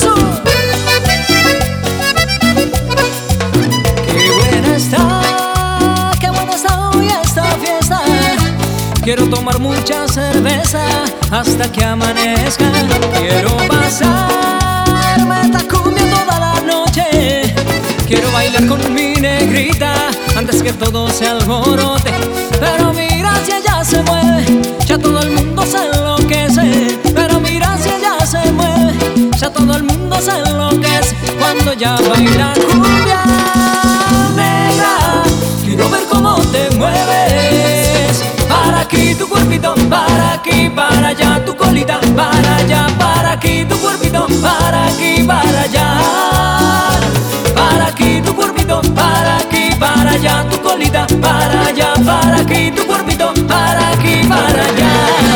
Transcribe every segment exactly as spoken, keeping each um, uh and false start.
eso. Qué buena está, qué buena está hoy esta fiesta. Quiero tomar mucha cerveza hasta que amanezca. Quiero pasarme esta cumbia toda la noche. Quiero bailar con mi negrita antes que todo se alborote. Pero mira si ella se mueve, ya todo el mundo se enloquece. Pero mira si ella se mueve, ya todo el mundo se enloquece. Cuando ella baila cumbia negra, quiero ver cómo te mueves. Para aquí tu cuerpito, para aquí, para allá tu colita, para allá, para aquí tu cuerpito, para aquí, para allá. Para aquí tu cuerpito, para aquí, para allá tu colita, para allá, para aquí tu cuerpito, para aquí, para allá.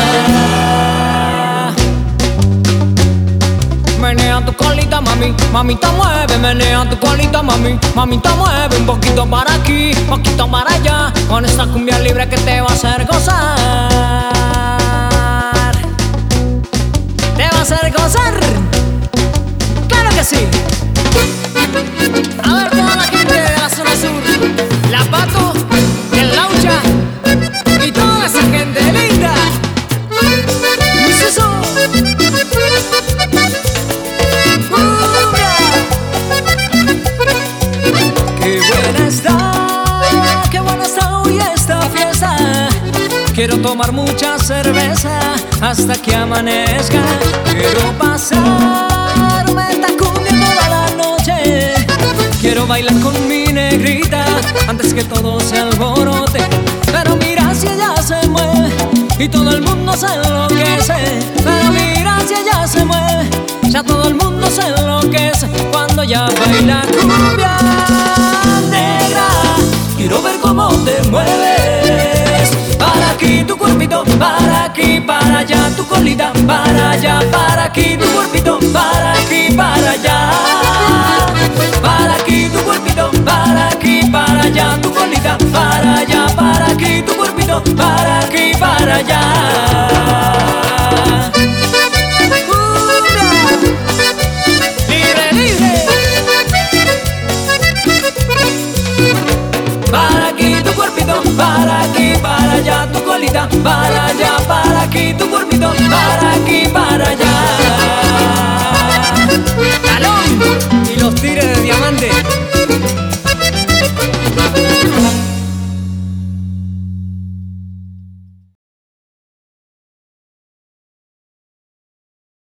Menea tu colita, mami, mamita mueve, menea tu colita, mami, mamita mueve. Un poquito para aquí, poquito para allá, con esta cumbia libre que te va a hacer gozar. Te va a hacer gozar, claro que sí. A ver toda la gente de la zona sur, La Pato, el Laucha y toda esa gente linda. Eso. Qué buena está, qué buena está hoy esta fiesta. Quiero tomar mucha cerveza hasta que amanezca. Quiero pasarme esta cumbia toda la noche. Quiero bailar con mi negrita antes que todo se alborote. Pero mira si ella se mueve y todo el mundo se enloquece. Pero mira si ella se mueve, ya todo el mundo se enloquece. Cuando ella baila cumbia negra, quiero ver cómo te mueves. Para aquí tu cuerpito, para aquí, para allá tu colita, para allá, para aquí tu cuerpito, para aquí, para allá. Para aquí tu cuerpito, para aquí, para allá tu colita, para allá, para aquí tu cuerpito, para aquí, para allá. Libre, libre. Para aquí tu cuerpito, para aquí, para allá tu colita, para allá, para aquí tu cuerpito, para aquí, para allá.